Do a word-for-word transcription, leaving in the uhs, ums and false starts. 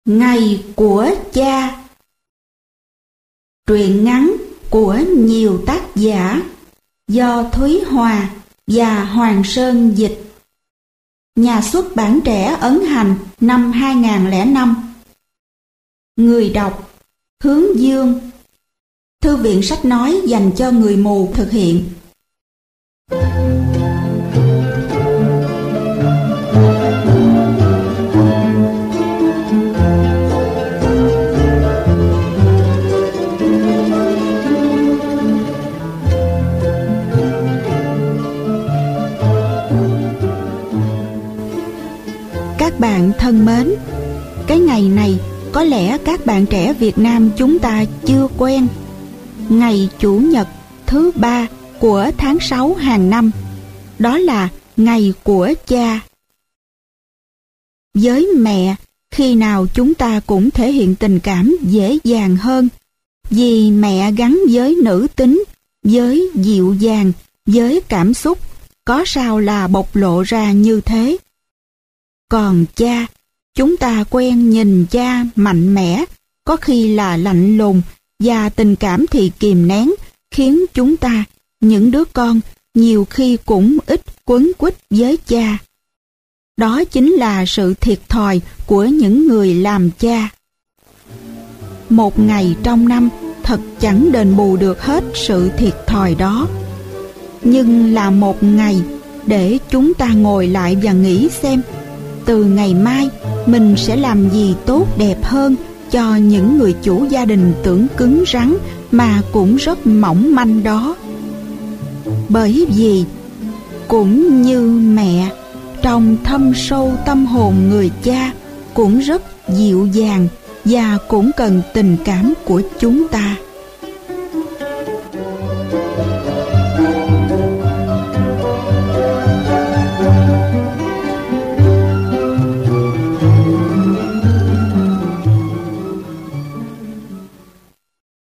Ngày của cha. Truyện ngắn của nhiều tác giả do Thúy Hòa và Hoàng Sơn dịch. Nhà xuất bản Trẻ ấn hành năm hai nghìn không trăm lẻ năm. Người đọc Hướng Dương. Thư viện sách nói dành cho người mù thực hiện. Các bạn thân mến, cái ngày này có lẽ các bạn trẻ Việt Nam chúng ta chưa quen. Ngày Chủ nhật thứ ba của tháng sáu hàng năm, đó là ngày của cha. Với mẹ, khi nào chúng ta cũng thể hiện tình cảm dễ dàng hơn, vì mẹ gắn với nữ tính, với dịu dàng, với cảm xúc, có sao là bộc lộ ra như thế. Còn cha, chúng ta quen nhìn cha mạnh mẽ, có khi là lạnh lùng, và tình cảm thì kìm nén, khiến chúng ta, những đứa con, nhiều khi cũng ít quấn quýt với cha. Đó chính là sự thiệt thòi của những người làm cha. Một ngày trong năm thật chẳng đền bù được hết sự thiệt thòi đó. Nhưng là một ngày để chúng ta ngồi lại và nghĩ xem, từ ngày mai mình sẽ làm gì tốt đẹp hơn cho những người chủ gia đình tưởng cứng rắn mà cũng rất mỏng manh đó. Bởi vì cũng như mẹ, trong thâm sâu tâm hồn người cha cũng rất dịu dàng và cũng cần tình cảm của chúng ta.